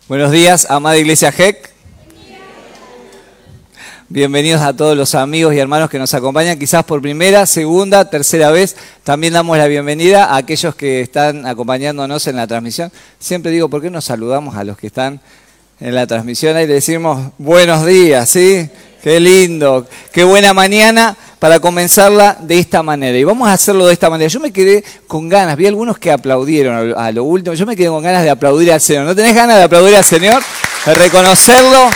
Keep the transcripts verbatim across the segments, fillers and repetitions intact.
Buenos días, amada Iglesia G E C. Bienvenidos a todos los amigos y hermanos que nos acompañan, quizás por primera, segunda, tercera vez. También damos la bienvenida a aquellos que están acompañándonos en la transmisión. Siempre digo, ¿por qué no saludamos a los que están en la transmisión? Ahí le decimos buenos días, ¿sí? Qué lindo, qué buena mañana para comenzarla de esta manera. Y vamos a hacerlo de esta manera. Yo me quedé con ganas, vi algunos que aplaudieron a lo último, yo me quedé con ganas de aplaudir al Señor. ¿No tenés ganas de aplaudir al Señor? De reconocerlo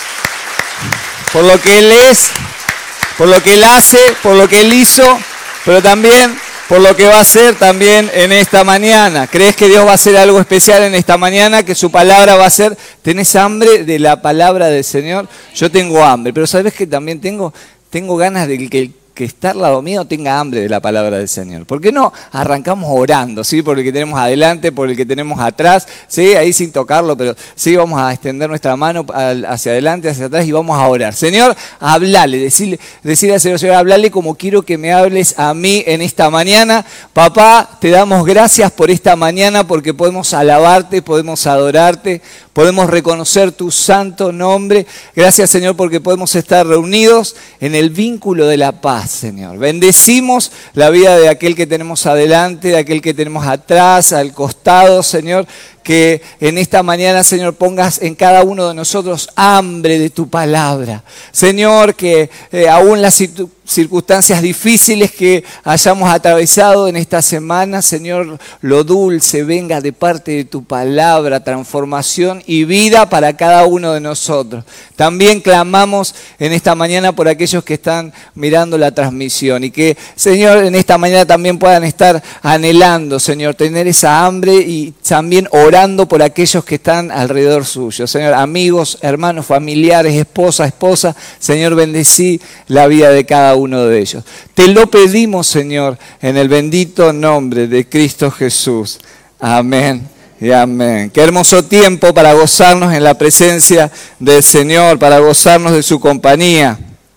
por lo que Él es, por lo que Él hace, por lo que Él hizo, pero también por lo que va a hacer también en esta mañana. ¿Crees que Dios va a hacer algo especial en esta mañana? Que su palabra va a ser, ¿tenés hambre de la palabra del Señor? Yo tengo hambre, pero ¿sabes que también tengo, tengo ganas de que el que está al lado mío tenga hambre de la palabra del Señor? ¿Por qué no arrancamos orando, sí? Por el que tenemos adelante, por el que tenemos atrás, sí, ahí sin tocarlo, pero sí vamos a extender nuestra mano hacia adelante, hacia atrás y vamos a orar. Señor, hablale, decirle, decirle al Señor, Señor, hablale como quiero que me hables a mí en esta mañana. Papá, te damos gracias por esta mañana porque podemos alabarte, podemos adorarte, podemos reconocer tu santo nombre. Gracias, Señor, porque podemos estar reunidos en el vínculo de la paz, Señor. Bendecimos la vida de aquel que tenemos adelante, de aquel que tenemos atrás, al costado, Señor. Que en esta mañana, Señor, pongas en cada uno de nosotros hambre de tu palabra. Señor, que eh, aún las circunstancias difíciles que hayamos atravesado en esta semana, Señor, lo dulce venga de parte de tu palabra, transformación y vida para cada uno de nosotros. También clamamos en esta mañana por aquellos que están mirando la transmisión y que, Señor, en esta mañana también puedan estar anhelando, Señor, tener esa hambre y también orar orando por aquellos que están alrededor suyo. Señor, amigos, hermanos, familiares, esposa, esposa, Señor, bendecí la vida de cada uno de ellos. Te lo pedimos, Señor, en el bendito nombre de Cristo Jesús. Amén y amén. Qué hermoso tiempo para gozarnos en la presencia del Señor, para gozarnos de su compañía.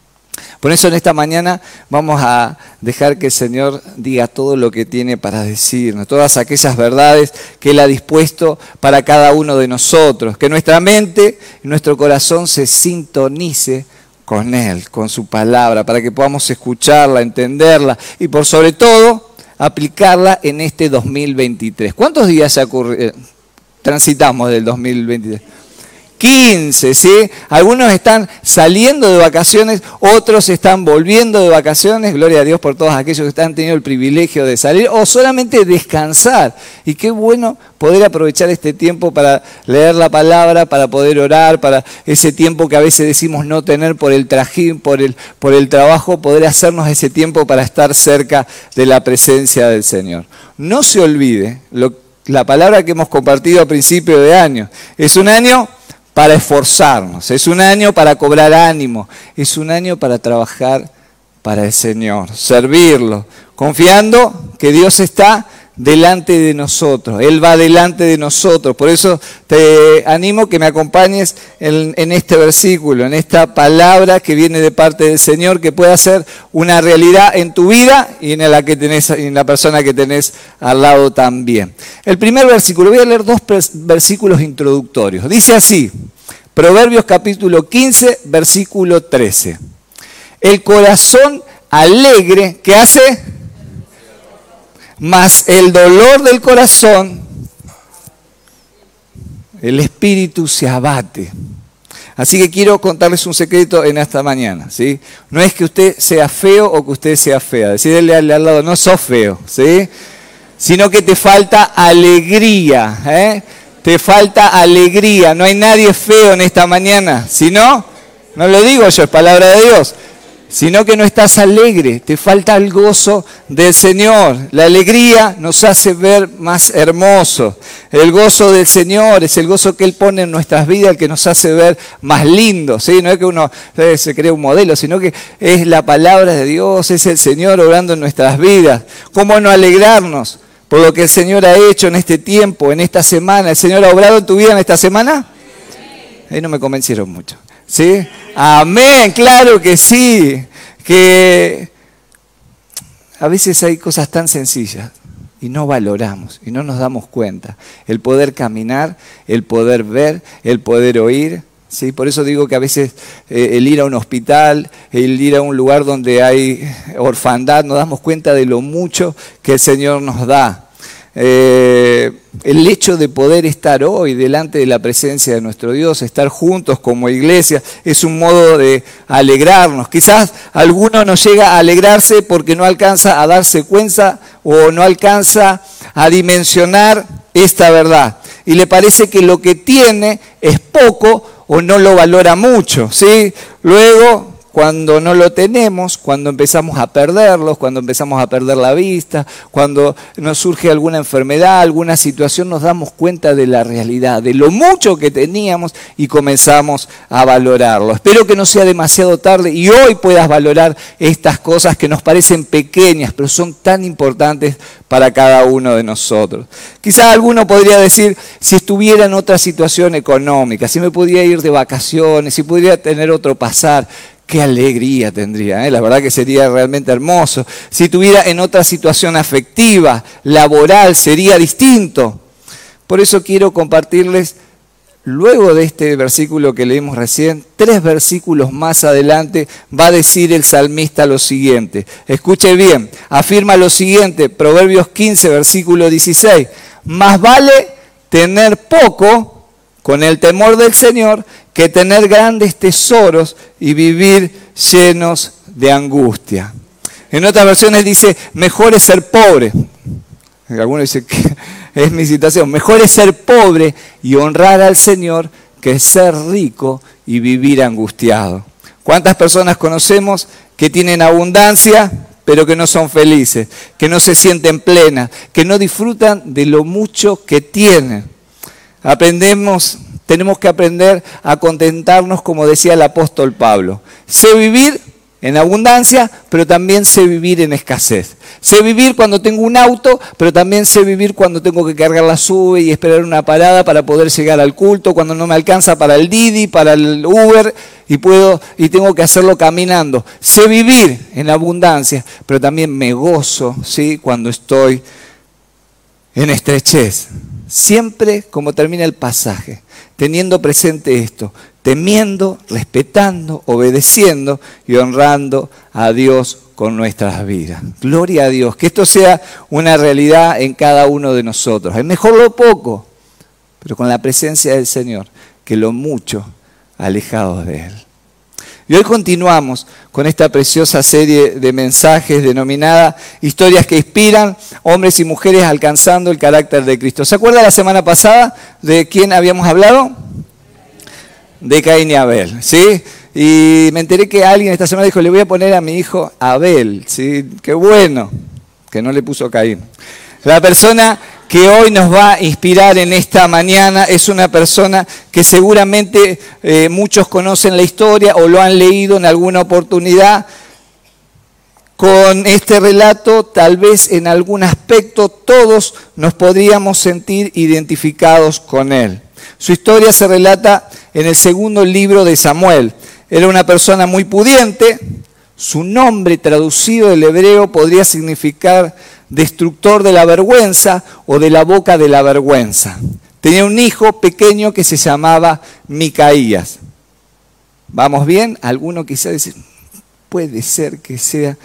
Por eso en esta mañana vamos a dejar que el Señor diga todo lo que tiene para decirnos, todas aquellas verdades que Él ha dispuesto para cada uno de nosotros, que nuestra mente y nuestro corazón se sintonice con Él, con su palabra, para que podamos escucharla, entenderla y por sobre todo aplicarla en este dos mil veintitrés. ¿Cuántos días ya ocurri- transitamos del dos mil veintitrés? quince, ¿sí? Algunos están saliendo de vacaciones, otros están volviendo de vacaciones. Gloria a Dios por todos aquellos que han tenido el privilegio de salir o solamente descansar. Y qué bueno poder aprovechar este tiempo para leer la palabra, para poder orar, para ese tiempo que a veces decimos no tener por el trajín, por el, por el trabajo, poder hacernos ese tiempo para estar cerca de la presencia del Señor. No se olvide lo, la palabra que hemos compartido a principio de año. Es un año para esforzarnos, es un año para cobrar ánimo, es un año para trabajar para el Señor, servirlo, confiando que Dios está delante de nosotros, Él va delante de nosotros. Por eso te animo que me acompañes en, en este versículo, en esta palabra que viene de parte del Señor, que pueda ser una realidad en tu vida y en la, que tenés, en la persona que tenés al lado también. El primer versículo, voy a leer dos versículos introductorios. Dice así, Proverbios capítulo quince, versículo trece. El corazón alegre, ¿qué hace? Mas el dolor del corazón, el espíritu se abate. Así que quiero contarles un secreto en esta mañana, ¿sí? No es que usted sea feo o que usted sea fea. Decirle al lado, no sos feo, ¿sí? Sino que te falta alegría, ¿eh? Te falta alegría. No hay nadie feo en esta mañana. Si no, no lo digo yo, es palabra de Dios. Sino que no estás alegre, te falta el gozo del Señor. La alegría nos hace ver más hermosos. El gozo del Señor es el gozo que Él pone en nuestras vidas, el que nos hace ver más lindos, ¿sí? No es que uno eh, se cree un modelo, sino que es la palabra de Dios, es el Señor obrando en nuestras vidas. ¿Cómo no alegrarnos por lo que el Señor ha hecho en este tiempo, en esta semana? ¿El Señor ha obrado en tu vida en esta semana? Ahí no me convencieron mucho. ¿Sí? Amén, claro que sí, que a veces hay cosas tan sencillas, y no valoramos, y no nos damos cuenta. El poder caminar, el poder ver, el poder oír. ¿Sí? Por eso digo que a veces eh, el ir a un hospital, el ir a un lugar donde hay orfandad, nos damos cuenta de lo mucho que el Señor nos da. Eh, el hecho de poder estar hoy delante de la presencia de nuestro Dios, estar juntos como iglesia, es un modo de alegrarnos. Quizás alguno no llega a alegrarse porque no alcanza a darse cuenta o no alcanza a dimensionar esta verdad. Y le parece que lo que tiene es poco o no lo valora mucho, ¿sí? Luego, cuando no lo tenemos, cuando empezamos a perderlos, cuando empezamos a perder la vista, cuando nos surge alguna enfermedad, alguna situación, nos damos cuenta de la realidad, de lo mucho que teníamos y comenzamos a valorarlo. Espero que no sea demasiado tarde y hoy puedas valorar estas cosas que nos parecen pequeñas, pero son tan importantes para cada uno de nosotros. Quizás alguno podría decir, si estuviera en otra situación económica, si me pudiera ir de vacaciones, si pudiera tener otro pasar, qué alegría tendría, ¿eh? La verdad que sería realmente hermoso. Si estuviera en otra situación afectiva, laboral, sería distinto. Por eso quiero compartirles, luego de este versículo que leímos recién, tres versículos más adelante va a decir el salmista lo siguiente. Escuche bien, afirma lo siguiente, Proverbios quince, versículo dieciséis. Más vale tener poco con el temor del Señor que tener grandes tesoros y vivir llenos de angustia. En otras versiones dice, mejor es ser pobre. Algunos dicen que es mi citación. Mejor es ser pobre y honrar al Señor que ser rico y vivir angustiado. ¿Cuántas personas conocemos que tienen abundancia, pero que no son felices, que no se sienten plenas, que no disfrutan de lo mucho que tienen? Aprendemos... Tenemos que aprender a contentarnos, como decía el apóstol Pablo. Sé vivir en abundancia, pero también sé vivir en escasez. Sé vivir cuando tengo un auto, pero también sé vivir cuando tengo que cargar la sube y esperar una parada para poder llegar al culto, cuando no me alcanza para el Didi, para el Uber, y puedo y tengo que hacerlo caminando. Sé vivir en abundancia, pero también me gozo, ¿sí?, cuando estoy en estrechez. Siempre, como termina el pasaje, teniendo presente esto, temiendo, respetando, obedeciendo y honrando a Dios con nuestras vidas. Gloria a Dios, que esto sea una realidad en cada uno de nosotros. Es mejor lo poco, pero con la presencia del Señor, que lo mucho alejados de Él. Y hoy continuamos con esta preciosa serie de mensajes denominada Historias que inspiran, hombres y mujeres alcanzando el carácter de Cristo. ¿Se acuerda la semana pasada de quién habíamos hablado? De Caín y Abel, ¿sí? Y me enteré que alguien esta semana dijo, le voy a poner a mi hijo Abel, ¿sí? Qué bueno, que no le puso Caín. La persona que hoy nos va a inspirar en esta mañana es una persona que seguramente eh, muchos conocen la historia o lo han leído en alguna oportunidad. Con este relato, tal vez en algún aspecto, todos nos podríamos sentir identificados con él. Su historia se relata en el segundo libro de Samuel. Era una persona muy pudiente. Su nombre traducido del hebreo podría significar destructor de la vergüenza o de la boca de la vergüenza. Tenía un hijo pequeño que se llamaba Micaías. ¿Vamos bien? Alguno quizás dice, puede ser que sea,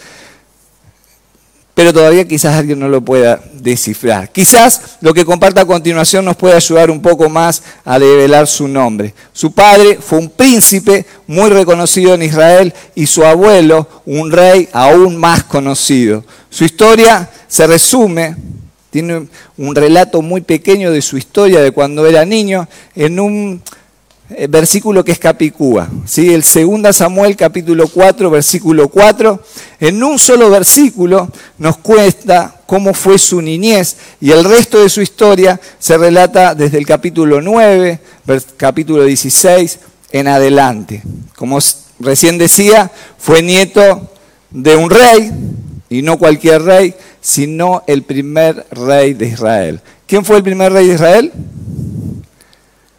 pero todavía quizás alguien no lo pueda descifrar. Quizás lo que comparta a continuación nos puede ayudar un poco más a develar su nombre. Su padre fue un príncipe muy reconocido en Israel y su abuelo un rey aún más conocido. Su historia se resume, tiene un relato muy pequeño de su historia de cuando era niño en un versículo que es Capicúa, ¿sí? El segundo Samuel capítulo cuatro, versículo cuatro, en un solo versículo nos cuenta cómo fue su niñez y el resto de su historia se relata desde el capítulo nueve, capítulo dieciséis en adelante. Como recién decía, fue nieto de un rey, y no cualquier rey, sino el primer rey de Israel. ¿Quién fue el primer rey de Israel?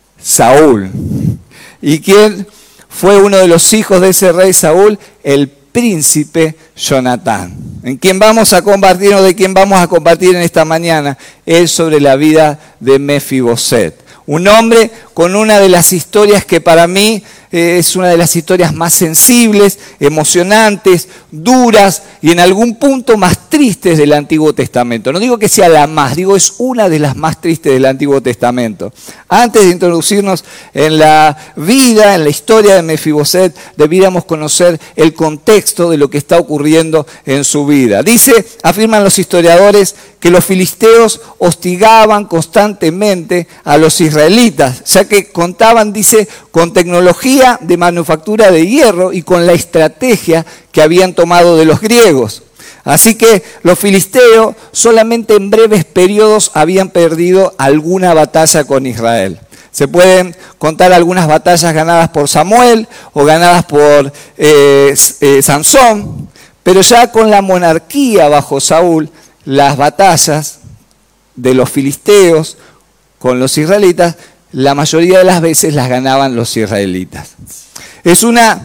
Saúl. ¿Y quién fue uno de los hijos de ese rey Saúl? El príncipe Jonatán. ¿En quién vamos a compartir o de quién vamos a compartir en esta mañana? Es sobre la vida de Mefiboset. Un hombre con una de las historias que para mí eh, es una de las historias más sensibles, emocionantes, duras y en algún punto más tristes del Antiguo Testamento. No digo que sea la más, digo es una de las más tristes del Antiguo Testamento. Antes de introducirnos en la vida, en la historia de Mefiboset, debiéramos conocer el contexto de lo que está ocurriendo en su vida. Dice, afirman los historiadores, que los filisteos hostigaban constantemente a los israelitas, ya que contaban, dice, con tecnología de manufactura de hierro y con la estrategia que habían tomado de los griegos. Así que los filisteos solamente en breves periodos habían perdido alguna batalla con Israel. Se pueden contar algunas batallas ganadas por Samuel o ganadas por eh, eh, Sansón, pero ya con la monarquía bajo Saúl, las batallas de los filisteos con los israelitas, la mayoría de las veces las ganaban los israelitas. Es una,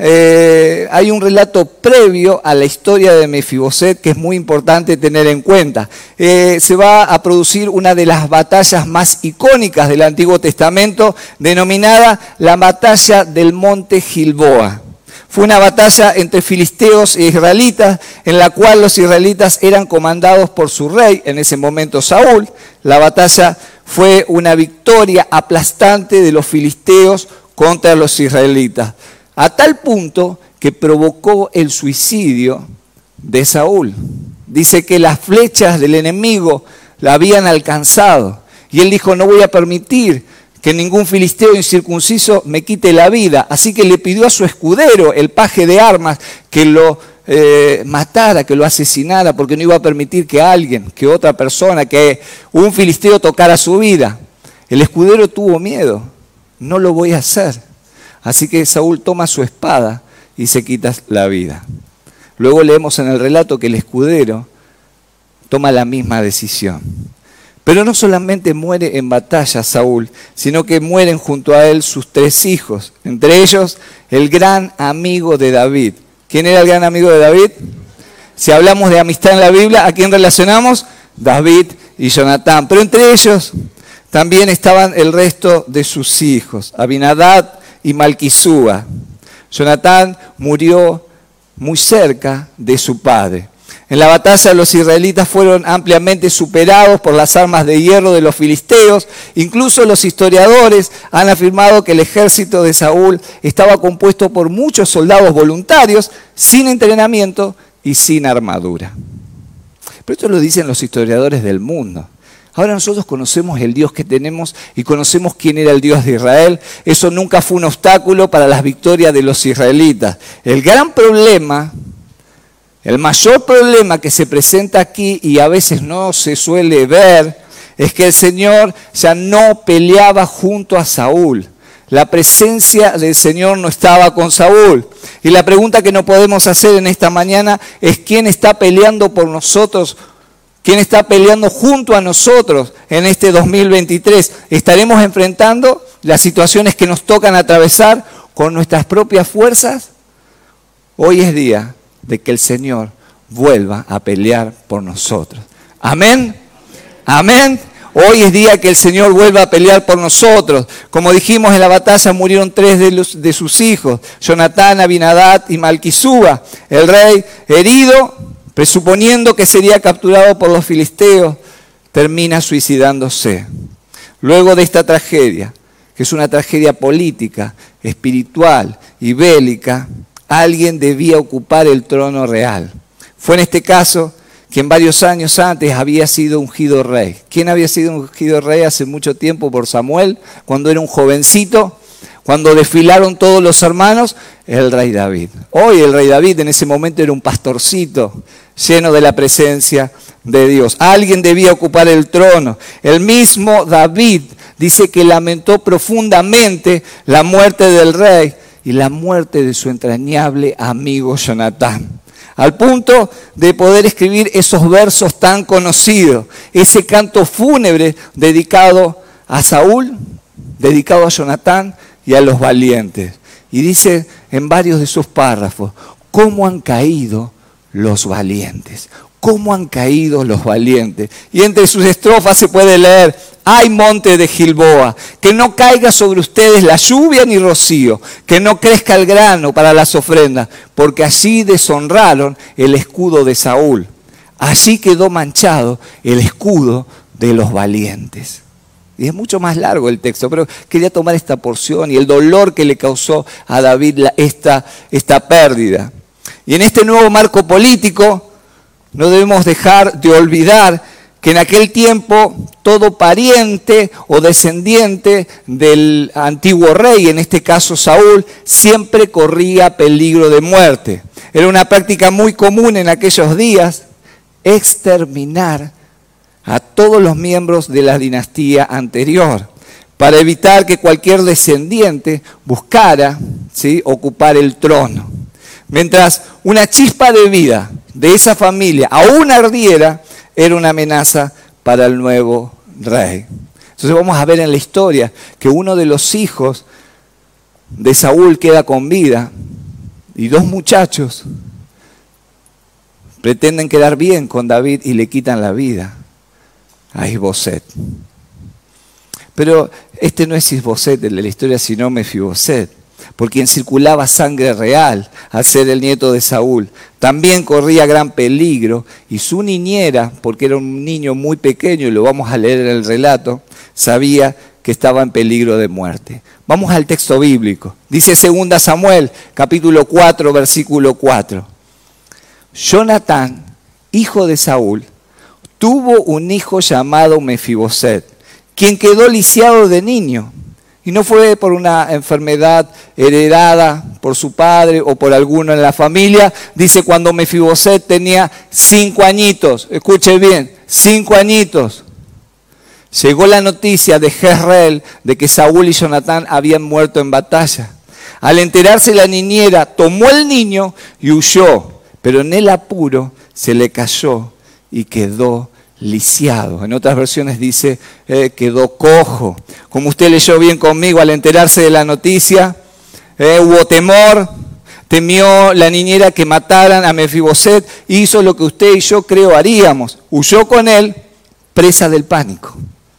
eh, hay un relato previo a la historia de Mefiboset que es muy importante tener en cuenta. Eh, se va a producir una de las batallas más icónicas del Antiguo Testamento, denominada la batalla del monte Gilboa. Fue una batalla entre filisteos e israelitas, en la cual los israelitas eran comandados por su rey, en ese momento Saúl. La batalla fue una victoria aplastante de los filisteos contra los israelitas, a tal punto que provocó el suicidio de Saúl. Dice que las flechas del enemigo la habían alcanzado, y él dijo, no voy a permitir que ningún filisteo incircunciso me quite la vida. Así que le pidió a su escudero, el paje de armas, que lo eh, matara, que lo asesinara, porque no iba a permitir que alguien, que otra persona, que un filisteo tocara su vida. El escudero tuvo miedo, no lo voy a hacer. Así que Saúl toma su espada y se quita la vida. Luego leemos en el relato que el escudero toma la misma decisión. Pero no solamente muere en batalla Saúl, sino que mueren junto a él sus tres hijos, entre ellos el gran amigo de David. ¿Quién era el gran amigo de David? Si hablamos de amistad en la Biblia, ¿a quién relacionamos? David y Jonatán. Pero entre ellos también estaban el resto de sus hijos, Abinadab y Malquisúa. Jonatán murió muy cerca de su padre. En la batalla los israelitas fueron ampliamente superados por las armas de hierro de los filisteos. Incluso los historiadores han afirmado que el ejército de Saúl estaba compuesto por muchos soldados voluntarios, sin entrenamiento y sin armadura. Pero esto lo dicen los historiadores del mundo. Ahora nosotros conocemos el Dios que tenemos y conocemos quién era el Dios de Israel. Eso nunca fue un obstáculo para las victorias de los israelitas. El gran problema... El mayor problema que se presenta aquí y a veces no se suele ver es que el Señor ya no peleaba junto a Saúl. La presencia del Señor no estaba con Saúl. Y la pregunta que no podemos hacer en esta mañana es ¿quién está peleando por nosotros? ¿Quién está peleando junto a nosotros en este dos mil veintitrés? ¿Estaremos enfrentando las situaciones que nos tocan atravesar con nuestras propias fuerzas? Hoy es día de que el Señor vuelva a pelear por nosotros. Amén. Amén. Hoy es día que el Señor vuelva a pelear por nosotros. Como dijimos, en la batalla murieron tres de, los, de sus hijos, Jonatán, Abinadab y Malquisúa. El rey, herido, presuponiendo que sería capturado por los filisteos, termina suicidándose. Luego de esta tragedia, que es una tragedia política, espiritual y bélica, alguien debía ocupar el trono real. Fue en este caso quien varios años antes había sido ungido rey. ¿Quién había sido ungido rey hace mucho tiempo por Samuel? Cuando era un jovencito, cuando desfilaron todos los hermanos, el rey David. Hoy el rey David en ese momento era un pastorcito lleno de la presencia de Dios. Alguien debía ocupar el trono. El mismo David dice que lamentó profundamente la muerte del rey y la muerte de su entrañable amigo Jonatán, al punto de poder escribir esos versos tan conocidos, ese canto fúnebre dedicado a Saúl, dedicado a Jonatán y a los valientes. Y dice en varios de sus párrafos, ¿cómo han caído los valientes? ¿Cómo han caído los valientes? Y entre sus estrofas se puede leer: ay, monte de Gilboa, que no caiga sobre ustedes la lluvia ni rocío, que no crezca el grano para las ofrendas, porque allí deshonraron el escudo de Saúl. Allí quedó manchado el escudo de los valientes. Y es mucho más largo el texto, pero quería tomar esta porción y el dolor que le causó a David la, esta, esta pérdida. Y en este nuevo marco político, no debemos dejar de olvidar que en aquel tiempo todo pariente o descendiente del antiguo rey, en este caso Saúl, siempre corría peligro de muerte. Era una práctica muy común en aquellos días exterminar a todos los miembros de la dinastía anterior para evitar que cualquier descendiente buscara, ¿sí?, ocupar el trono. Mientras una chispa de vida de esa familia aún ardiera, era una amenaza para el nuevo rey. Entonces vamos a ver en la historia que uno de los hijos de Saúl queda con vida y dos muchachos pretenden quedar bien con David y le quitan la vida a Isboset. Pero este no es Isboset el de la historia, sino Mefiboset, por quien circulaba sangre real al ser el nieto de Saúl. También corría gran peligro y su niñera, porque era un niño muy pequeño, y lo vamos a leer en el relato, sabía que estaba en peligro de muerte. Vamos al texto bíblico. Dice segunda Samuel, capítulo cuatro, versículo cuatro. Jonatán, hijo de Saúl, tuvo un hijo llamado Mefiboset, quien quedó lisiado de niño. Y no fue por una enfermedad heredada por su padre o por alguno en la familia. Dice cuando Mefiboset tenía cinco añitos, escuche bien, cinco añitos, llegó la noticia de Jezreel de que Saúl y Jonatán habían muerto en batalla. Al enterarse la niñera, tomó el niño y huyó, pero en el apuro se le cayó y quedó lisiado. En otras versiones dice, eh, quedó cojo. Como usted leyó bien conmigo, al enterarse de la noticia, eh, hubo temor, temió la niñera que mataran a Mefiboset, hizo lo que usted y yo creo haríamos, huyó con él, presa del pánico.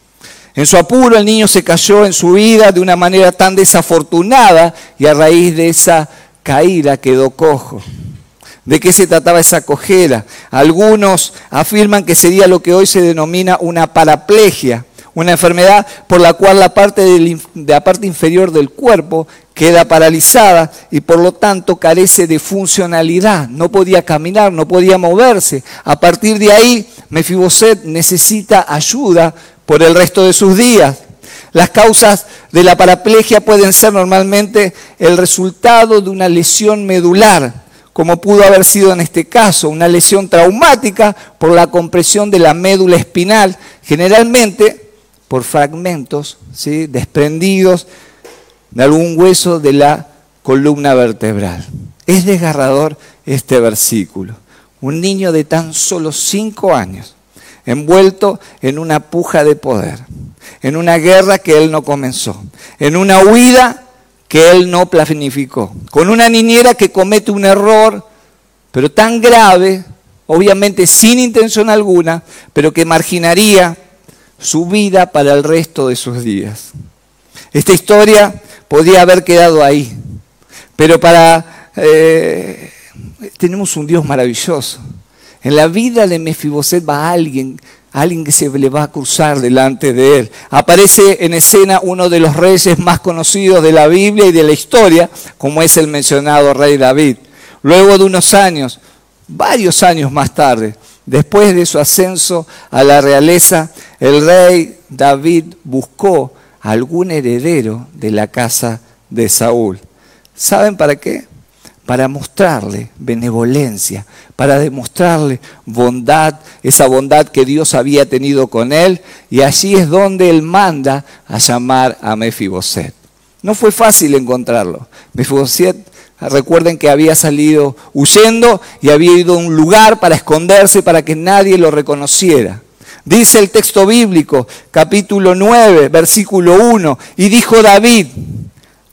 En su apuro el niño se cayó en su vida de una manera tan desafortunada y a raíz de esa caída quedó cojo. ¿De qué se trataba esa cojera? Algunos afirman que sería lo que hoy se denomina una paraplegia, una enfermedad por la cual la parte, del, de la parte inferior del cuerpo queda paralizada y por lo tanto carece de funcionalidad. No podía caminar, no podía moverse. A partir de ahí, Mefiboset necesita ayuda por el resto de sus días. Las causas de la paraplegia pueden ser normalmente el resultado de una lesión medular, como pudo haber sido en este caso, una lesión traumática por la compresión de la médula espinal, generalmente por fragmentos, ¿sí?, desprendidos de algún hueso de la columna vertebral. Es desgarrador este versículo. Un niño de tan solo cinco años, envuelto en una puja de poder, en una guerra que él no comenzó, en una huida que él no planificó, con una niñera que comete un error, pero tan grave, obviamente sin intención alguna, pero que marginaría su vida para el resto de sus días. Esta historia podía haber quedado ahí, pero para eh, tenemos un Dios maravilloso. En la vida de Mefiboset va alguien, alguien que se le va a cruzar delante de él. Aparece en escena uno de los reyes más conocidos de la Biblia y de la historia, como es el mencionado rey David. Luego de unos años, varios años más tarde, después de su ascenso a la realeza, el rey David buscó algún heredero de la casa de Saúl. ¿Saben para qué? Para mostrarle benevolencia, para demostrarle bondad, esa bondad que Dios había tenido con él, y allí es donde él manda a llamar a Mefiboset. No fue fácil encontrarlo. Mefiboset, recuerden que había salido huyendo y había ido a un lugar para esconderse para que nadie lo reconociera. Dice el texto bíblico, capítulo nueve, versículo uno, y dijo David,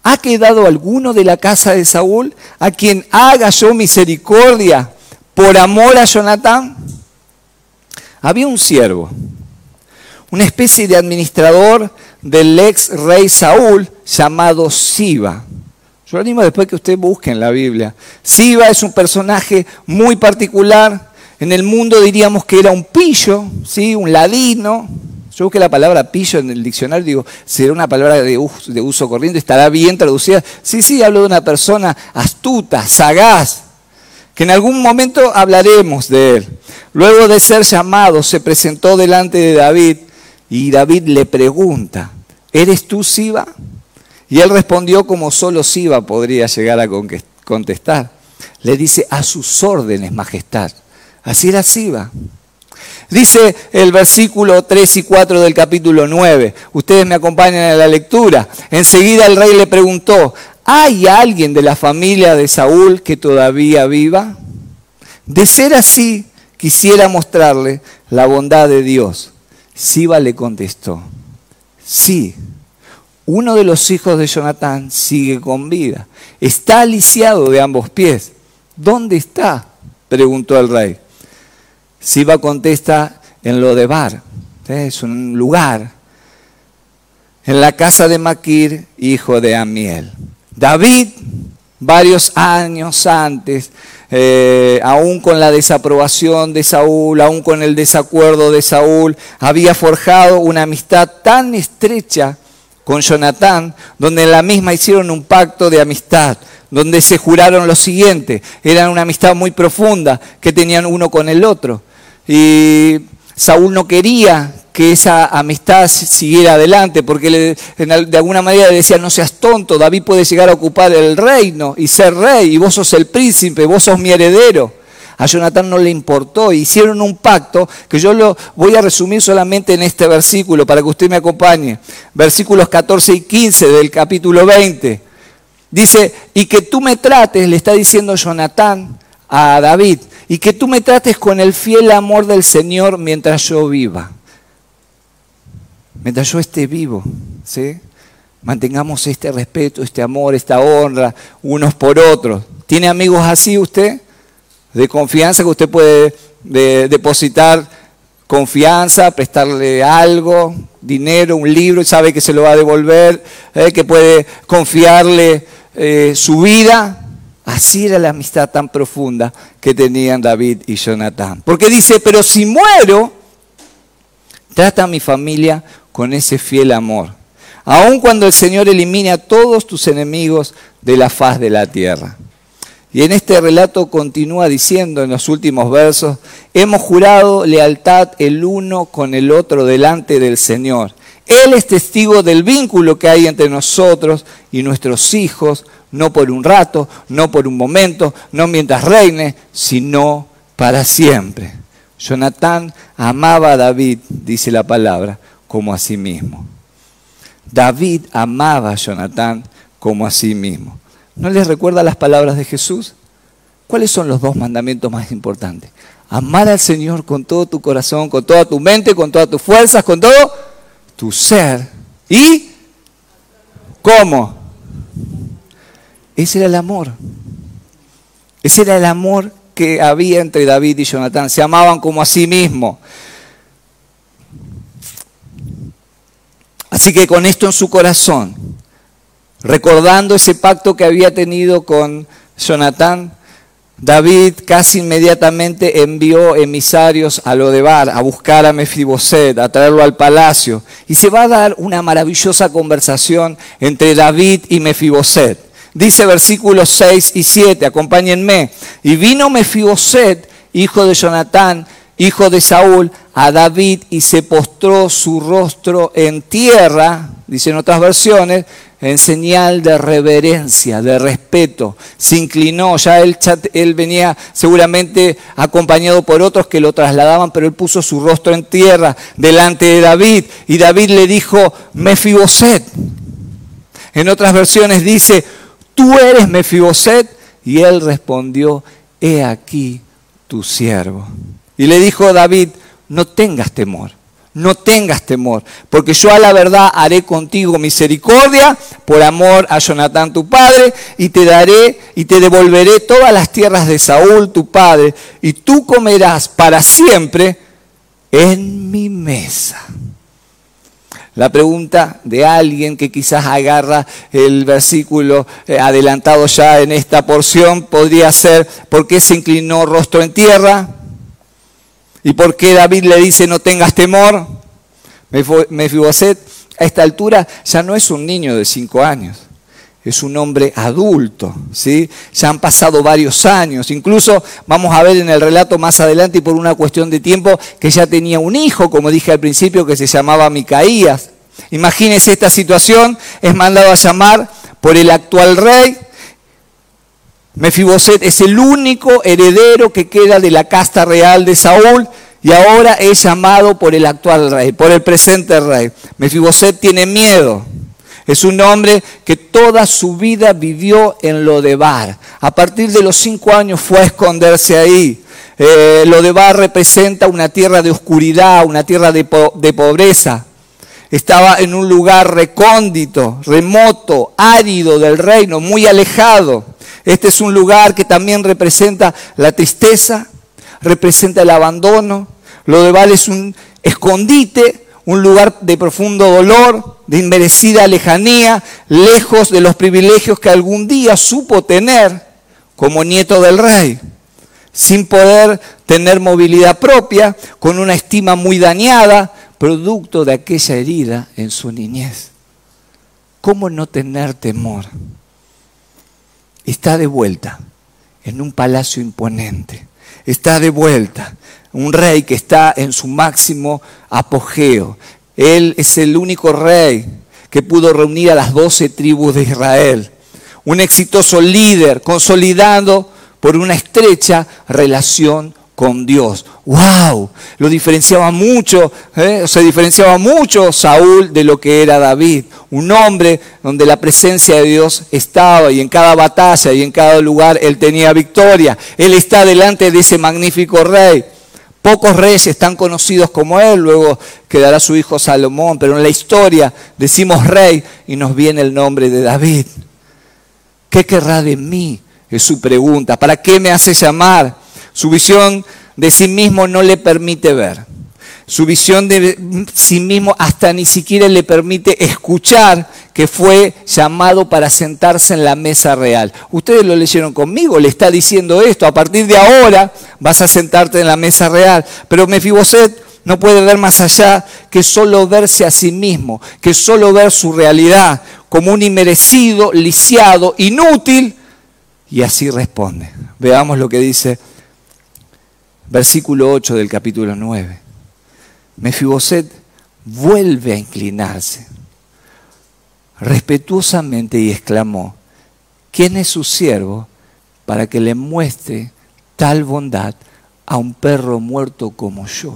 ¿Ha quedado alguno de la casa de Saúl a quien haga yo misericordia por amor a Jonatán? Había un siervo, una especie de administrador del ex rey Saúl llamado Siba. Yo animo después que usted busque en la Biblia. Siba es un personaje muy particular. En el mundo diríamos que era un pillo, ¿sí? Un ladino. Yo busqué la palabra pillo en el diccionario, digo, ¿será una palabra de uso, de uso corriente? ¿Estará bien traducida? Sí, sí, hablo de una persona astuta, sagaz, que en algún momento hablaremos de él. Luego de ser llamado, se presentó delante de David y David le pregunta, ¿eres tú Siba? Y él respondió como solo Siba podría llegar a contestar. Le dice, a sus órdenes, majestad. Así era Siba. Dice el versículo tres y cuatro del capítulo nueve. Ustedes me acompañan en la lectura. Enseguida el rey le preguntó, ¿hay alguien de la familia de Saúl que todavía viva? De ser así, quisiera mostrarle la bondad de Dios. Siba le contestó, sí, uno de los hijos de Jonatán sigue con vida. Está lisiado de ambos pies. ¿Dónde está?, preguntó el rey. Siba contesta, en Lodebar, es un lugar, en la casa de Maquir, hijo de Amiel. David, varios años antes, eh, aún con la desaprobación de Saúl, aún con el desacuerdo de Saúl, había forjado una amistad tan estrecha con Jonatán, donde en la misma hicieron un pacto de amistad, donde se juraron lo siguiente, era una amistad muy profunda que tenían uno con el otro. Y Saúl no quería que esa amistad siguiera adelante, porque le, de alguna manera le decía, no seas tonto, David puede llegar a ocupar el reino y ser rey, y vos sos el príncipe, vos sos mi heredero. A Jonatán no le importó, hicieron un pacto que yo lo voy a resumir solamente en este versículo para que usted me acompañe. Versículos catorce y quince del capítulo veinte. Dice, y que tú me trates, le está diciendo Jonatán a David, y que tú me trates con el fiel amor del Señor mientras yo viva. Mientras yo esté vivo, ¿sí? Mantengamos este respeto, este amor, esta honra unos por otros. ¿Tiene amigos así usted? De confianza, que usted puede de, depositar confianza, prestarle algo, dinero, un libro, y sabe que se lo va a devolver, eh, que puede confiarle eh, su vida. Así era la amistad tan profunda que tenían David y Jonatán. Porque dice, pero si muero, trata a mi familia con ese fiel amor, aun cuando el Señor elimine a todos tus enemigos de la faz de la tierra. Y en este relato continúa diciendo en los últimos versos, hemos jurado lealtad el uno con el otro delante del Señor. Él es testigo del vínculo que hay entre nosotros y nuestros hijos, no por un rato, no por un momento, no mientras reine, sino para siempre. Jonatán amaba a David, dice la palabra, como a sí mismo. David amaba a Jonatán como a sí mismo. ¿No les recuerda las palabras de Jesús? ¿Cuáles son los dos mandamientos más importantes? Amar al Señor con todo tu corazón, con toda tu mente, con todas tus fuerzas, con todo tu ser. ¿Y cómo? Ese era el amor. Ese era el amor que había entre David y Jonatán. Se amaban como a sí mismos. Así que con esto en su corazón, recordando ese pacto que había tenido con Jonatán, David casi inmediatamente envió emisarios a Lodebar a buscar a Mefiboset, a traerlo al palacio. Y se va a dar una maravillosa conversación entre David y Mefiboset. Dice versículos seis y siete, acompáñenme. Y vino Mefiboset, hijo de Jonatán, hijo de Saúl, a David y se postró su rostro en tierra, dicen otras versiones, en señal de reverencia, de respeto. Se inclinó, ya él, él venía seguramente acompañado por otros que lo trasladaban, pero él puso su rostro en tierra delante de David. Y David le dijo, Mefiboset. En otras versiones dice, ¿tú eres Mefiboset? Y él respondió, he aquí tu siervo. Y le dijo David, no tengas temor, no tengas temor, porque yo a la verdad haré contigo misericordia por amor a Jonatán tu padre, y te daré y te devolveré todas las tierras de Saúl tu padre, y tú comerás para siempre en mi mesa. La pregunta de alguien que quizás agarra el versículo eh, adelantado ya en esta porción podría ser: ¿por qué se inclinó rostro en tierra? ¿Y por qué David le dice no tengas temor? Mefiboset a esta altura ya no es un niño de cinco años, es un hombre adulto, ¿sí? Ya han pasado varios años, incluso vamos a ver en el relato más adelante y por una cuestión de tiempo que ya tenía un hijo, como dije al principio, que se llamaba Micaías. Imagínense esta situación, es mandado a llamar por el actual rey. Mefiboset es el único heredero que queda de la casta real de Saúl y ahora es llamado por el actual rey, por el presente rey. Mefiboset tiene miedo. Es un hombre que toda su vida vivió en Lodebar. A partir de los cinco años fue a esconderse ahí. Eh, Lodebar representa una tierra de oscuridad, una tierra de, po- de pobreza. Estaba en un lugar recóndito, remoto, árido del reino, muy alejado. Este es un lugar que también representa la tristeza, representa el abandono. Lodebar es un escondite, un lugar de profundo dolor, de inmerecida lejanía, lejos de los privilegios que algún día supo tener como nieto del rey, sin poder tener movilidad propia, con una estima muy dañada, producto de aquella herida en su niñez. ¿Cómo no tener temor? Está de vuelta en un palacio imponente. Está de vuelta un rey que está en su máximo apogeo. Él es el único rey que pudo reunir a las doce tribus de Israel. Un exitoso líder consolidado por una estrecha relación con Dios. ¡Wow! Lo diferenciaba mucho, ¿eh? se diferenciaba mucho Saúl de lo que era David. Un hombre donde la presencia de Dios estaba y en cada batalla y en cada lugar él tenía victoria. Él está delante de ese magnífico rey. Pocos reyes tan conocidos como él, luego quedará su hijo Salomón, pero en la historia decimos rey y nos viene el nombre de David. ¿Qué querrá de mí? Es su pregunta. ¿Para qué me hace llamar? Su visión de sí mismo no le permite ver. Su visión de sí mismo hasta ni siquiera le permite escuchar que fue llamado para sentarse en la mesa real. Ustedes lo leyeron conmigo, le está diciendo esto: a partir de ahora vas a sentarte en la mesa real. Pero Mefiboset no puede ver más allá que solo verse a sí mismo, que solo ver su realidad como un inmerecido, lisiado, inútil, y así responde. Veamos lo que dice versículo ocho del capítulo nueve. Mefiboset vuelve a inclinarse respetuosamente y exclamó: ¿quién es su siervo para que le muestre tal bondad a un perro muerto como yo?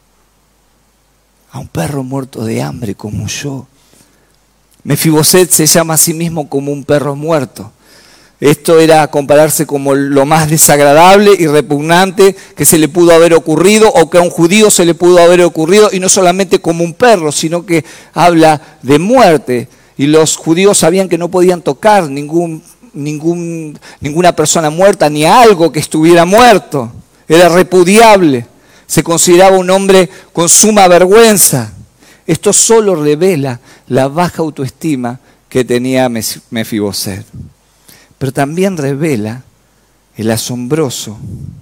A un perro muerto de hambre como yo. Mefiboset se llama a sí mismo como un perro muerto. Esto era compararse como lo más desagradable y repugnante que se le pudo haber ocurrido o que a un judío se le pudo haber ocurrido, y no solamente como un perro, sino que habla de muerte. Y los judíos sabían que no podían tocar ningún, ningún, ninguna persona muerta ni algo que estuviera muerto. Era repudiable. Se consideraba un hombre con suma vergüenza. Esto solo revela la baja autoestima que tenía Mefiboset. Pero también revela el asombroso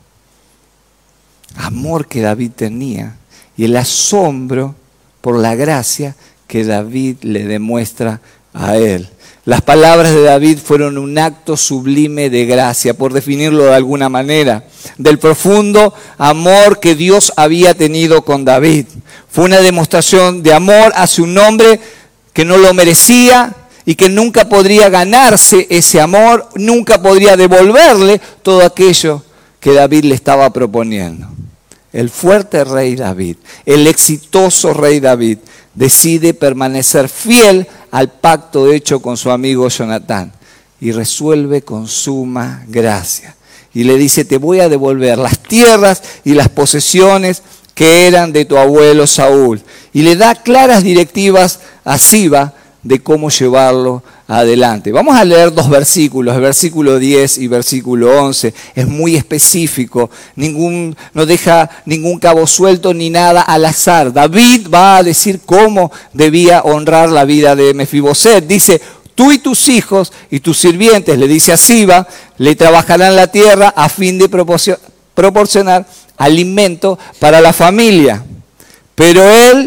amor que David tenía y el asombro por la gracia que David le demuestra a él. Las palabras de David fueron un acto sublime de gracia, por definirlo de alguna manera, del profundo amor que Dios había tenido con David. Fue una demostración de amor hacia un hombre que no lo merecía y que nunca podría ganarse ese amor, nunca podría devolverle todo aquello que David le estaba proponiendo. El fuerte rey David, el exitoso rey David, decide permanecer fiel al pacto hecho con su amigo Jonatán y resuelve con suma gracia. Y le dice: te voy a devolver las tierras y las posesiones que eran de tu abuelo Saúl. Y le da claras directivas a Siba de cómo llevarlo adelante. Vamos a leer dos versículos, el versículo diez y versículo once. Es muy específico, ningún, no deja ningún cabo suelto ni nada al azar. David va a decir cómo debía honrar la vida de Mefiboset. Dice, tú y tus hijos y tus sirvientes, le dice a Siba, le trabajarán la tierra a fin de proporcionar alimento para la familia. Pero él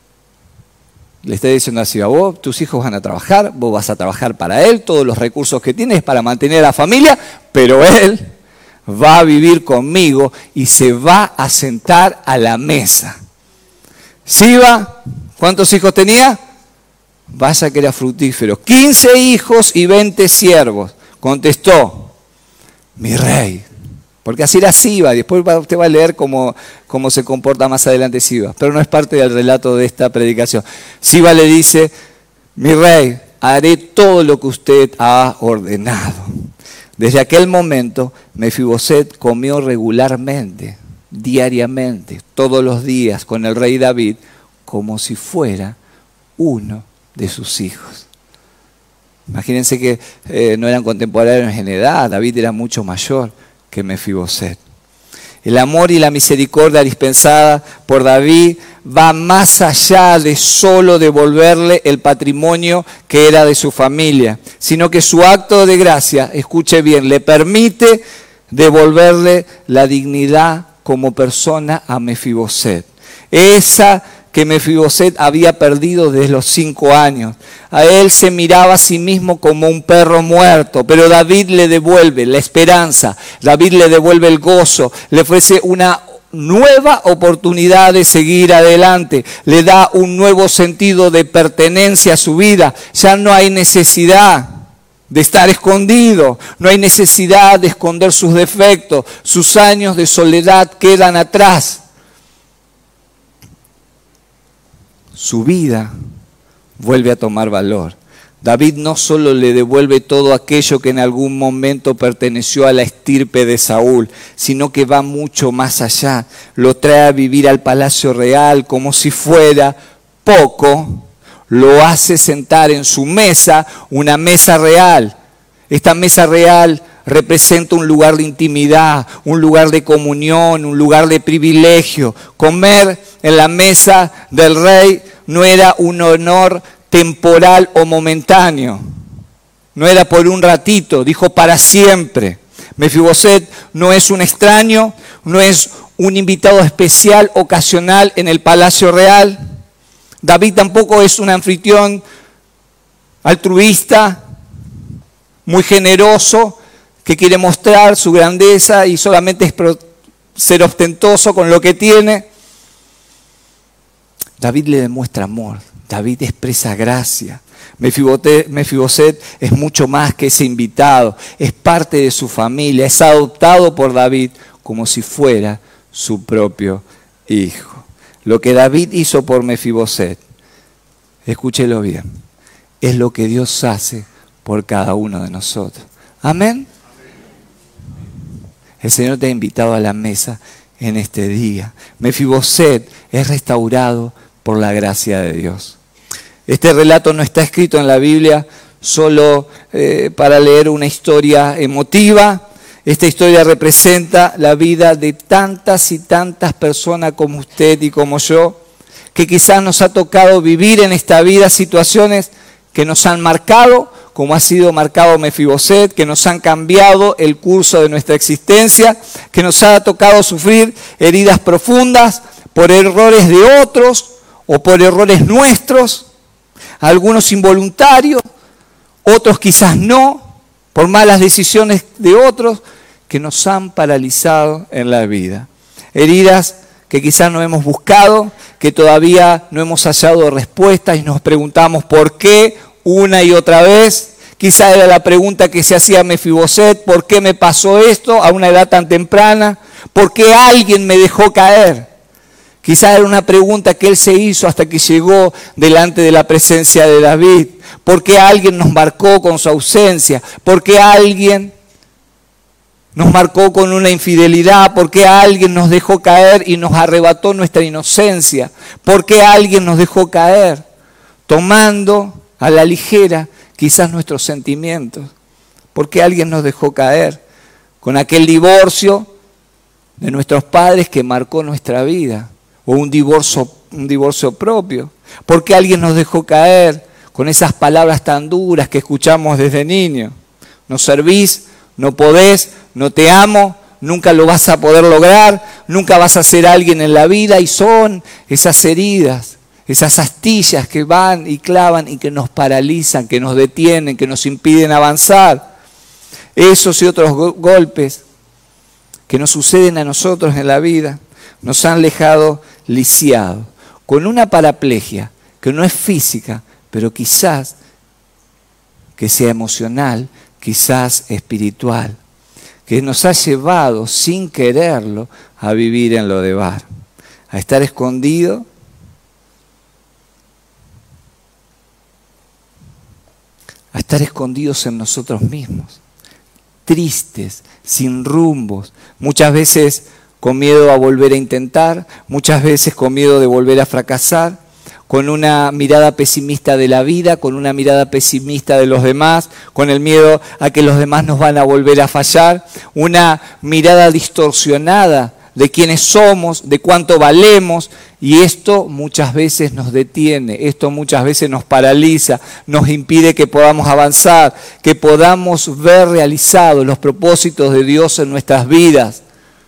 le está diciendo así, a vos, tus hijos van a trabajar, vos vas a trabajar para él, todos los recursos que tienes para mantener a la familia, pero él va a vivir conmigo y se va a sentar a la mesa. Siba, ¿cuántos hijos tenía? Vaya que era fructífero. quince hijos y veinte siervos. Contestó, mi rey. Porque así era Siba, después usted va a leer cómo, cómo se comporta más adelante Siba, pero no es parte del relato de esta predicación. Siba le dice, mi rey, haré todo lo que usted ha ordenado. Desde aquel momento, Mefiboset comió regularmente, diariamente, todos los días con el rey David, como si fuera uno de sus hijos. Imagínense que eh, no eran contemporáneos en edad, David era mucho mayor que Mefiboset. El amor y la misericordia dispensada por David va más allá de solo devolverle el patrimonio que era de su familia, sino que su acto de gracia, escuche bien, le permite devolverle la dignidad como persona a Mefiboset. Esa que Mefiboset había perdido desde los cinco años. A él se miraba a sí mismo como un perro muerto, pero David le devuelve la esperanza, David le devuelve el gozo, le ofrece una nueva oportunidad de seguir adelante, le da un nuevo sentido de pertenencia a su vida. Ya no hay necesidad de estar escondido, no hay necesidad de esconder sus defectos, sus años de soledad quedan atrás. Su vida vuelve a tomar valor. David no solo le devuelve todo aquello que en algún momento perteneció a la estirpe de Saúl, sino que va mucho más allá. Lo trae a vivir al palacio real como si fuera poco. Lo hace sentar en su mesa, una mesa real. Esta mesa real representa un lugar de intimidad, un lugar de comunión, un lugar de privilegio. Comer en la mesa del rey no era un honor temporal o momentáneo. No era por un ratito, dijo para siempre. Mefiboset no es un extraño, no es un invitado especial, ocasional en el palacio real. David tampoco es un anfitrión altruista, muy generoso, que quiere mostrar su grandeza y solamente es ser ostentoso con lo que tiene. David le demuestra amor, David expresa gracia. Mefiboset es mucho más que ese invitado, es parte de su familia, es adoptado por David como si fuera su propio hijo. Lo que David hizo por Mefiboset, escúchelo bien, es lo que Dios hace por cada uno de nosotros. Amén. El Señor te ha invitado a la mesa en este día. Mefiboset es restaurado por la gracia de Dios. Este relato no está escrito en la Biblia solo eh, para leer una historia emotiva. Esta historia representa la vida de tantas y tantas personas como usted y como yo, que quizás nos ha tocado vivir en esta vida situaciones que nos han marcado, como ha sido marcado Mefiboset, que nos han cambiado el curso de nuestra existencia, que nos ha tocado sufrir heridas profundas por errores de otros o por errores nuestros, algunos involuntarios, otros quizás no, por malas decisiones de otros que nos han paralizado en la vida. Heridas que quizás no hemos buscado, que todavía no hemos hallado respuestas y nos preguntamos por qué una y otra vez. Quizá era la pregunta que se hacía Mefiboset, ¿por qué me pasó esto a una edad tan temprana? ¿Por qué alguien me dejó caer? Quizá era una pregunta que él se hizo hasta que llegó delante de la presencia de David. ¿Por qué alguien nos marcó con su ausencia? ¿Por qué alguien nos marcó con una infidelidad? ¿Por qué alguien nos dejó caer y nos arrebató nuestra inocencia? ¿Por qué alguien nos dejó caer tomando a la ligera quizás nuestros sentimientos? ¿Por qué alguien nos dejó caer con aquel divorcio de nuestros padres que marcó nuestra vida? O un divorcio, un divorcio propio. ¿Por qué alguien nos dejó caer con esas palabras tan duras que escuchamos desde niño? No servís, no podés, no te amo, nunca lo vas a poder lograr, nunca vas a ser alguien en la vida. Y son esas heridas, esas astillas que van y clavan y que nos paralizan, que nos detienen, que nos impiden avanzar. Esos y otros go- golpes que nos suceden a nosotros en la vida nos han dejado lisiados, con una paraplegia que no es física, pero quizás que sea emocional, quizás espiritual, que nos ha llevado sin quererlo a vivir en Lodebar, a estar escondido, a estar escondidos en nosotros mismos, tristes, sin rumbos, muchas veces con miedo a volver a intentar, muchas veces con miedo de volver a fracasar, con una mirada pesimista de la vida, con una mirada pesimista de los demás, con el miedo a que los demás nos van a volver a fallar, una mirada distorsionada de quiénes somos, de cuánto valemos, y esto muchas veces nos detiene, esto muchas veces nos paraliza, nos impide que podamos avanzar, que podamos ver realizados los propósitos de Dios en nuestras vidas.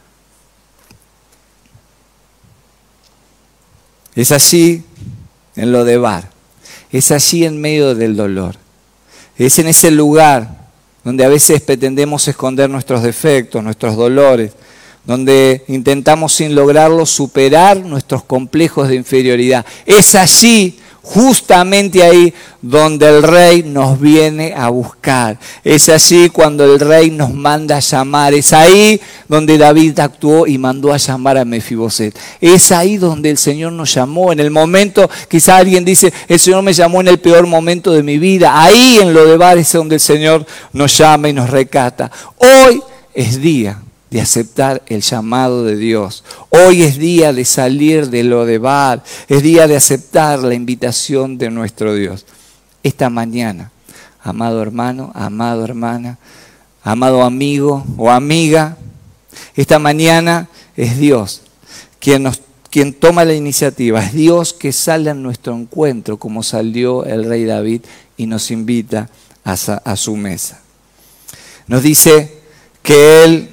Es allí en Lodebar, es allí en medio del dolor, es en ese lugar donde a veces pretendemos esconder nuestros defectos, nuestros dolores, donde intentamos sin lograrlo superar nuestros complejos de inferioridad. Es allí, justamente ahí, donde el rey nos viene a buscar. Es allí cuando el rey nos manda a llamar. Es ahí donde David actuó y mandó a llamar a Mefiboset. Es ahí donde el Señor nos llamó. En el momento, quizá alguien dice, el Señor me llamó en el peor momento de mi vida. Ahí en Lodebar es donde el Señor nos llama y nos rescata. Hoy es día de aceptar el llamado de Dios. Hoy es día de salir de Lodebar, es día de aceptar la invitación de nuestro Dios. Esta mañana, amado hermano, amado hermana, amado amigo o amiga, esta mañana es Dios quien nos quien toma la iniciativa, es Dios que sale a nuestro encuentro como salió el rey David y nos invita a, a su mesa. Nos dice que Él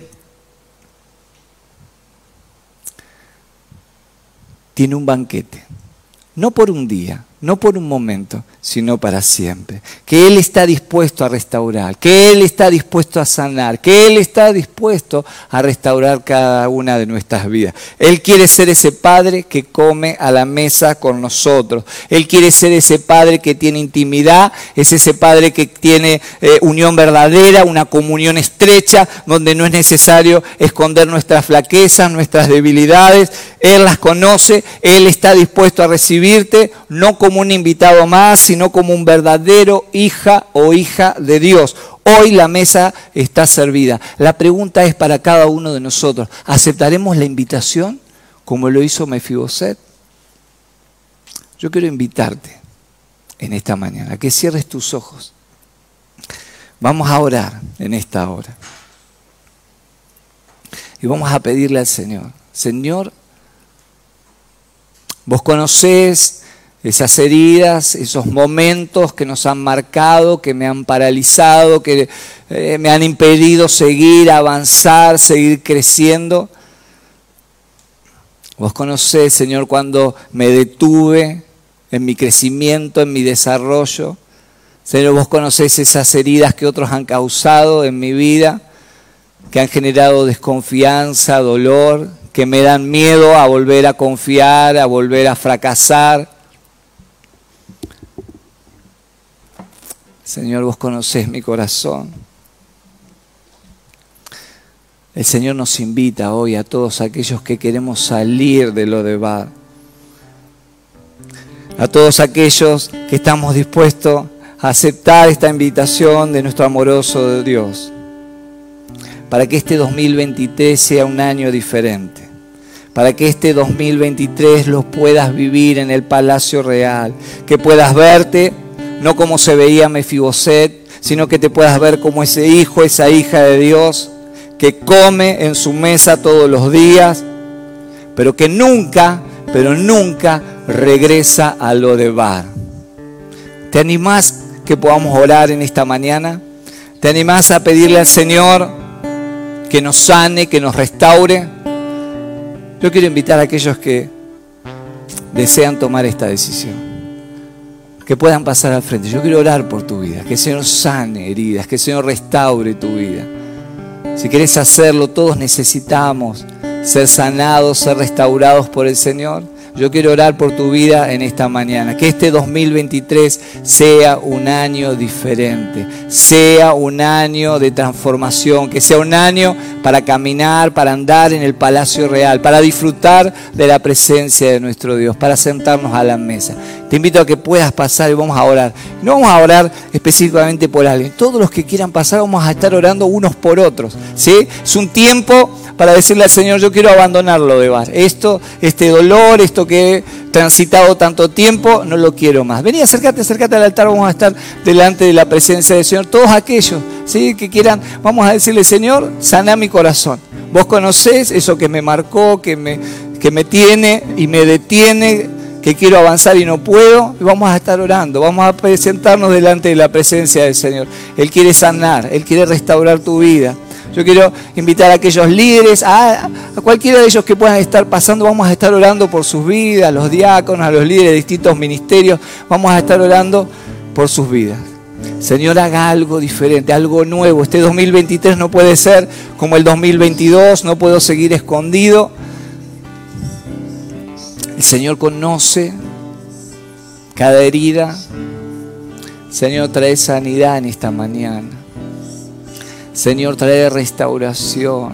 tiene un banquete, no por un día, no por un momento, sino para siempre. Que Él está dispuesto a restaurar, que Él está dispuesto a sanar, que Él está dispuesto a restaurar cada una de nuestras vidas. Él quiere ser ese Padre que come a la mesa con nosotros. Él quiere ser ese Padre que tiene intimidad, es ese Padre que tiene eh, unión verdadera, una comunión estrecha, donde no es necesario esconder nuestras flaquezas, nuestras debilidades. Él las conoce, Él está dispuesto a recibirte, no como un invitado más, sino como un verdadero hija o hija de Dios. Hoy la mesa está servida. La pregunta es para cada uno de nosotros, ¿aceptaremos la invitación como lo hizo Mefiboset? Yo quiero invitarte en esta mañana a que cierres tus ojos. Vamos a orar en esta hora. Y vamos a pedirle al Señor, Señor, vos conocés esas heridas, esos momentos que nos han marcado, que me han paralizado, que eh, me han impedido seguir, avanzar, seguir creciendo. Vos conocés, Señor, cuando me detuve en mi crecimiento, en mi desarrollo. Señor, vos conocés esas heridas que otros han causado en mi vida, que han generado desconfianza, dolor, que me dan miedo a volver a confiar, a volver a fracasar. Señor, vos conocés mi corazón. El Señor nos invita hoy a todos aquellos que queremos salir de Lodebar, a todos aquellos que estamos dispuestos a aceptar esta invitación de nuestro amoroso Dios. para que este dos mil veintitrés sea un año diferente. Para que este dos mil veintitrés lo puedas vivir en el palacio real. Que puedas verte, no como se veía Mefiboset, sino que te puedas ver como ese hijo, esa hija de Dios, que come en su mesa todos los días, pero que nunca, pero nunca regresa a Lodebar. ¿Te animás que podamos orar en esta mañana? ¿Te animás a pedirle al Señor que nos sane, que nos restaure? Yo quiero invitar a aquellos que desean tomar esta decisión, que puedan pasar al frente. Yo quiero orar por tu vida, que el Señor sane heridas, que el Señor restaure tu vida. Si querés hacerlo, todos necesitamos ser sanados, ser restaurados por el Señor. Yo quiero orar por tu vida en esta mañana. Que este dos mil veintitrés sea un año diferente, sea un año de transformación, que sea un año para caminar, para andar en el palacio real, para disfrutar de la presencia de nuestro Dios, para sentarnos a la mesa. Te invito a que puedas pasar y vamos a orar. No vamos a orar específicamente por alguien. Todos los que quieran pasar vamos a estar orando unos por otros, ¿sí? Es un tiempo para decirle al Señor, yo quiero abandonarlo de bar. Esto, este dolor, esto que he transitado tanto tiempo, no lo quiero más. Vení, acércate, acércate al altar, vamos a estar delante de la presencia del Señor. Todos aquellos, ¿sí?, que quieran, vamos a decirle, Señor, sana mi corazón. Vos conocés eso que me marcó, que me, que me tiene y me detiene, que quiero avanzar y no puedo. Y vamos a estar orando, vamos a presentarnos delante de la presencia del Señor. Él quiere sanar, Él quiere restaurar tu vida. Yo quiero invitar a aquellos líderes, a, a cualquiera de ellos que puedan estar pasando, vamos a estar orando por sus vidas, a los diáconos, a los líderes de distintos ministerios, vamos a estar orando por sus vidas. Señor, haga algo diferente, algo nuevo. Este dos mil veintitrés no puede ser como el dos mil veintidós, no puedo seguir escondido. El Señor conoce cada herida. Señor, trae sanidad en esta mañana. Señor, trae restauración.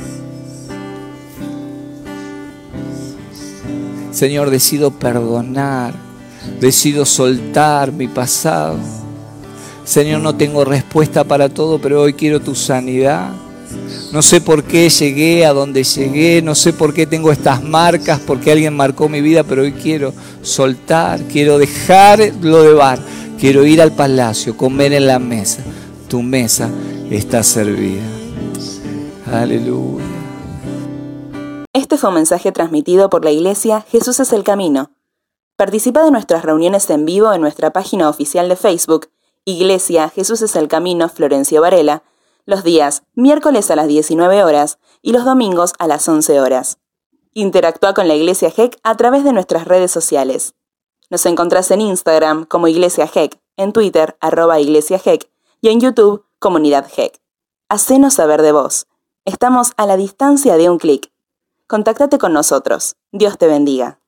Señor, decido perdonar, decido soltar mi pasado. Señor, no tengo respuesta para todo, pero hoy quiero tu sanidad. No sé por qué llegué a donde llegué, no sé por qué tengo estas marcas, porque alguien marcó mi vida, pero hoy quiero soltar, quiero dejar lo de bar, quiero ir al palacio, comer en la mesa. Tu mesa está servida. Aleluya. Este fue un mensaje transmitido por la Iglesia Jesús es el Camino. Participa de nuestras reuniones en vivo en nuestra página oficial de Facebook, Iglesia Jesús es el Camino Florencio Varela, los días miércoles a las diecinueve horas y los domingos a las once horas. Interactúa con la Iglesia G E C a través de nuestras redes sociales. Nos encontrás en Instagram como Iglesia G E C, en Twitter arroba Iglesia G E C y en YouTube Comunidad G E C. Hacenos saber de vos. Estamos a la distancia de un clic. Contáctate con nosotros. Dios te bendiga.